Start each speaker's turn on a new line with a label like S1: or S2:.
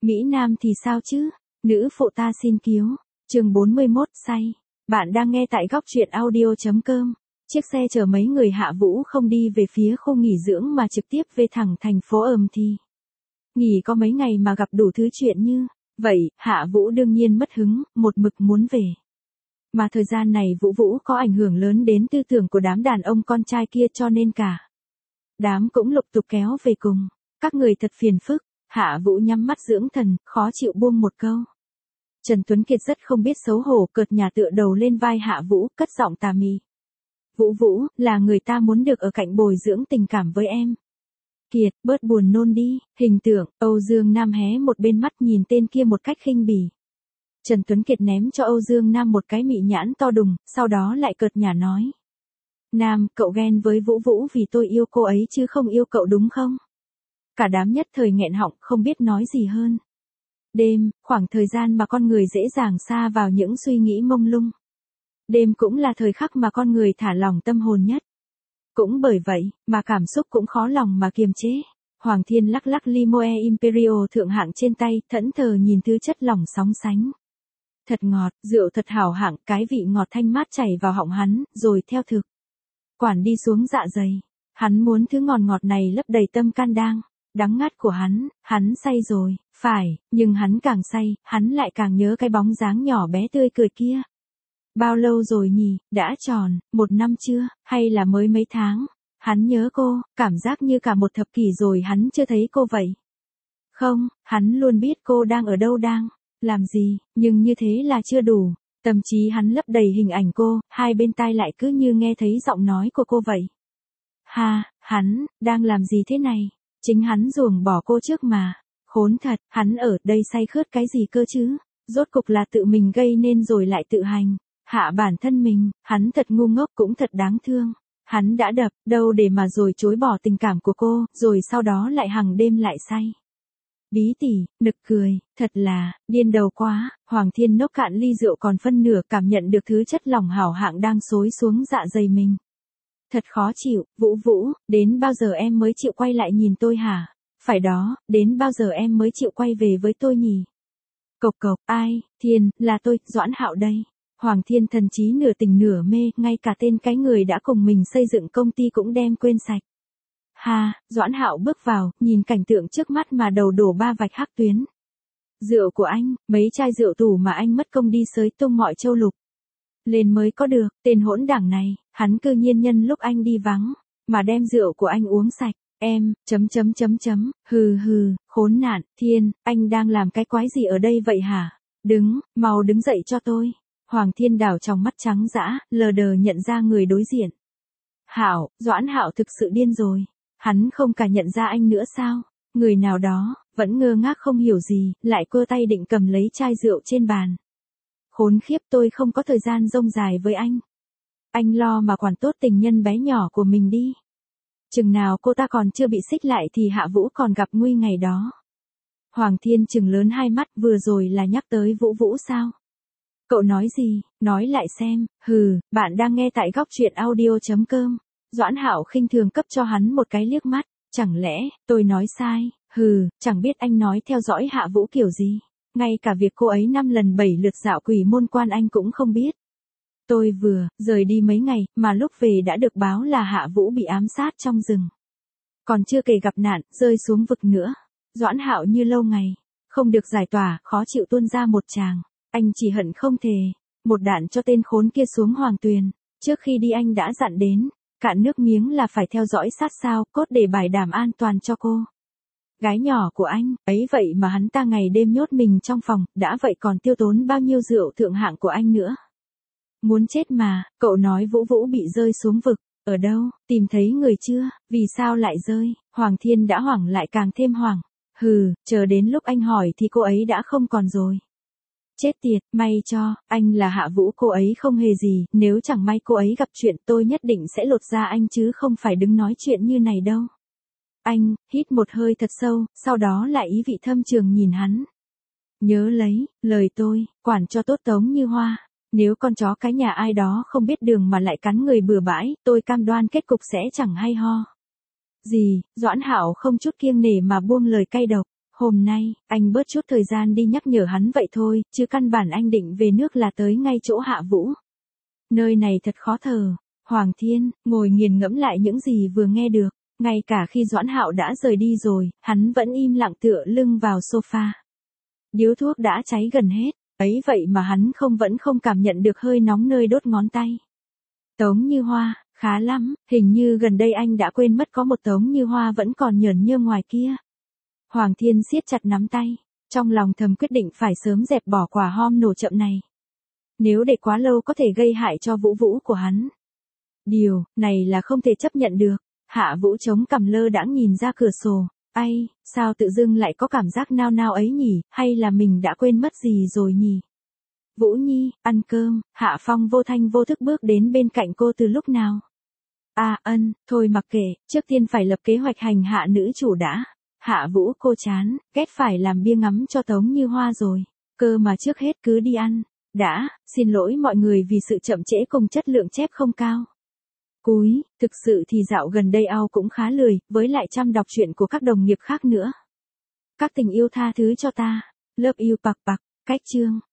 S1: Mỹ Nam thì sao chứ? Nữ phụ ta xin cứu. Chương 41 say. Bạn đang nghe tại góc truyện audio.com. Chiếc xe chở mấy người Hạ Vũ không đi về phía khu nghỉ dưỡng mà trực tiếp về thẳng thành phố thì. Nghỉ có mấy ngày mà gặp đủ thứ chuyện như vậy, Hạ Vũ đương nhiên mất hứng, một mực muốn về. Mà thời gian này Vũ có ảnh hưởng lớn đến tư tưởng của đám đàn ông con trai kia cho nên cả đám cũng lục tục kéo về cùng. Các người thật phiền phức. Hạ Vũ nhắm mắt dưỡng thần, khó chịu buông một câu. Trần Tuấn Kiệt rất không biết xấu hổ, cợt nhả tựa đầu lên vai Hạ Vũ, cất giọng tà mị. Vũ, là người ta muốn được ở cạnh bồi dưỡng tình cảm với em. Kiệt, bớt buồn nôn đi. Hình tượng, Âu Dương Nam hé một bên mắt nhìn tên kia một cách khinh bỉ. Trần Tuấn Kiệt ném cho Âu Dương Nam một cái mị nhãn to đùng, sau đó lại cợt nhả nói. Nam, cậu ghen với Vũ vì tôi yêu cô ấy chứ không yêu cậu đúng không? Cả đám nhất thời nghẹn họng, không biết nói gì hơn. Đêm, khoảng thời gian mà con người dễ dàng sa vào những suy nghĩ mông lung. Đêm cũng là thời khắc mà con người thả lỏng tâm hồn nhất. Cũng bởi vậy, mà cảm xúc cũng khó lòng mà kiềm chế. Hoàng Thiên lắc limoe Imperial thượng hạng trên tay, thẫn thờ nhìn thứ chất lỏng sóng sánh. Thật ngọt, rượu thật hảo hạng, cái vị ngọt thanh mát chảy vào họng hắn, rồi theo thực quản đi xuống dạ dày. Hắn muốn thứ ngọt này lấp đầy tâm can đang đắng ngắt của hắn say rồi, phải, nhưng hắn càng say, hắn lại càng nhớ cái bóng dáng nhỏ bé tươi cười kia. Bao lâu rồi nhỉ, đã tròn, 1 năm chưa, hay là mới mấy tháng? Hắn nhớ cô, cảm giác như cả 1 thập kỷ rồi hắn chưa thấy cô vậy. Không, hắn luôn biết cô đang ở đâu đang làm gì, nhưng như thế là chưa đủ. Tâm trí hắn lấp đầy hình ảnh cô, hai bên tai lại cứ như nghe thấy giọng nói của cô vậy. Hắn, đang làm gì thế này? Chính hắn ruồng bỏ cô trước mà. Khốn thật, hắn ở đây say khướt cái gì cơ chứ? Rốt cục là tự mình gây nên rồi lại tự hành hạ bản thân mình, hắn thật ngu ngốc cũng thật đáng thương. Hắn đã đập đâu để mà rồi chối bỏ tình cảm của cô, rồi sau đó lại hàng đêm lại say. Bí tỉ, nực cười, thật là điên đầu quá. Hoàng Thiên nốc cạn ly rượu còn phân nửa, cảm nhận được thứ chất lỏng hảo hạng đang xối xuống dạ dày mình. Thật khó chịu. Vũ, đến bao giờ em mới chịu quay lại nhìn tôi hả? Phải đó, đến bao giờ em mới chịu quay về với tôi nhỉ? Cộc, ai, Thiên, là tôi, Doãn Hạo đây. Hoàng Thiên thần trí nửa tỉnh nửa mê, ngay cả tên cái người đã cùng mình xây dựng công ty cũng đem quên sạch. Doãn Hạo bước vào, nhìn cảnh tượng trước mắt mà đầu đổ 3 vạch hắc tuyến. Rượu của anh, mấy chai rượu tủ mà anh mất công đi xới tung mọi châu lục lên mới có được, tên hỗn đảng này, hắn cư nhiên nhân lúc anh đi vắng mà đem rượu của anh uống sạch. Em, hừ, khốn nạn. Thiên, anh đang làm cái quái gì ở đây vậy hả? Mau đứng dậy cho tôi. Hoàng Thiên đảo trong mắt trắng dã, lờ đờ nhận ra người đối diện. Doãn Hạo thực sự điên rồi. Hắn không cả nhận ra anh nữa sao? Người nào đó, vẫn ngơ ngác không hiểu gì, lại cơ tay định cầm lấy chai rượu trên bàn. Khốn khiếp, tôi không có thời gian rông dài với anh. Anh lo mà quản tốt tình nhân bé nhỏ của mình đi. Chừng nào cô ta còn chưa bị xích lại thì Hạ Vũ còn gặp nguy ngày đó. Hoàng Thiên trừng lớn hai mắt, vừa rồi là nhắc tới Vũ sao? Cậu nói gì? Nói lại xem. Bạn đang nghe tại góc truyện audio.com. Doãn Hạo khinh thường cấp cho hắn một cái liếc mắt. Chẳng lẽ, tôi nói sai? Chẳng biết anh nói theo dõi Hạ Vũ kiểu gì. Ngay cả việc cô ấy 5 lần 7 lượt dạo quỷ môn quan anh cũng không biết. Tôi vừa rời đi mấy ngày, mà lúc về đã được báo là Hạ Vũ bị ám sát trong rừng. Còn chưa kể gặp nạn, rơi xuống vực nữa. Doãn Hạo như lâu ngày không được giải tỏa, khó chịu tuôn ra một tràng. Anh chỉ hận không thể một đạn cho tên khốn kia xuống Hoàng Tuyền. Trước khi đi anh đã dặn đến, cạn nước miếng là phải theo dõi sát sao, cốt để bảo đảm an toàn cho cô gái nhỏ của anh. Ấy vậy mà hắn ta ngày đêm nhốt mình trong phòng, đã vậy còn tiêu tốn bao nhiêu rượu thượng hạng của anh nữa. Muốn chết mà. Cậu nói Vũ bị rơi xuống vực. Ở đâu? Tìm thấy người chưa? Vì sao lại rơi? Hoàng Thiên đã hoảng lại càng thêm hoảng. Chờ đến lúc anh hỏi thì cô ấy đã không còn rồi. Chết tiệt, may cho anh là Hạ Vũ, cô ấy không hề gì, nếu chẳng may cô ấy gặp chuyện tôi nhất định sẽ lột da anh chứ không phải đứng nói chuyện như này đâu. Anh hít một hơi thật sâu, sau đó lại ý vị thâm trường nhìn hắn. Nhớ lấy lời tôi, quản cho tốt Tống Như Hoa. Nếu con chó cái nhà ai đó không biết đường mà lại cắn người bừa bãi, tôi cam đoan kết cục sẽ chẳng hay ho gì. Doãn Hạo không chút kiêng nể mà buông lời cay độc. Hôm nay, anh bớt chút thời gian đi nhắc nhở hắn vậy thôi, chứ căn bản anh định về nước là tới ngay chỗ Hạ Vũ. Nơi này thật khó thở. Hoàng Thiên, ngồi nghiền ngẫm lại những gì vừa nghe được. Ngay cả khi Doãn Hạo đã rời đi rồi, hắn vẫn im lặng tựa lưng vào sofa. Điếu thuốc đã cháy gần hết, ấy vậy mà hắn vẫn không cảm nhận được hơi nóng nơi đốt ngón tay. Tống Như Hoa, khá lắm, hình như gần đây anh đã quên mất có một Tống Như Hoa vẫn còn nhởn nhơ ngoài kia. Hoàng Thiên siết chặt nắm tay, trong lòng thầm quyết định phải sớm dẹp bỏ quả hom nổ chậm này. Nếu để quá lâu có thể gây hại cho Vũ Vũ của hắn. Điều này là không thể chấp nhận được. Hạ Vũ chống cằm lơ đãng nhìn ra cửa sổ. Ai, sao tự dưng lại có cảm giác nao nao ấy nhỉ, hay là mình đã quên mất gì rồi nhỉ? Vũ Nhi, ăn cơm. Hạ Phong vô thanh vô thức bước đến bên cạnh cô từ lúc nào? À ân, thôi mặc kệ, trước tiên phải lập kế hoạch hành hạ nữ chủ đã. Hạ Vũ cô chán, ghét phải làm bia ngắm cho Tống Như Hoa rồi. Cơ mà trước hết cứ đi ăn. Đã, xin lỗi mọi người vì sự chậm trễ cùng chất lượng chép không cao. Cúi, thực sự thì dạo gần đây Ao cũng khá lười, với lại chăm đọc truyện của các đồng nghiệp khác nữa. Các tình yêu tha thứ cho ta. Love you bạc bạc, cách chương.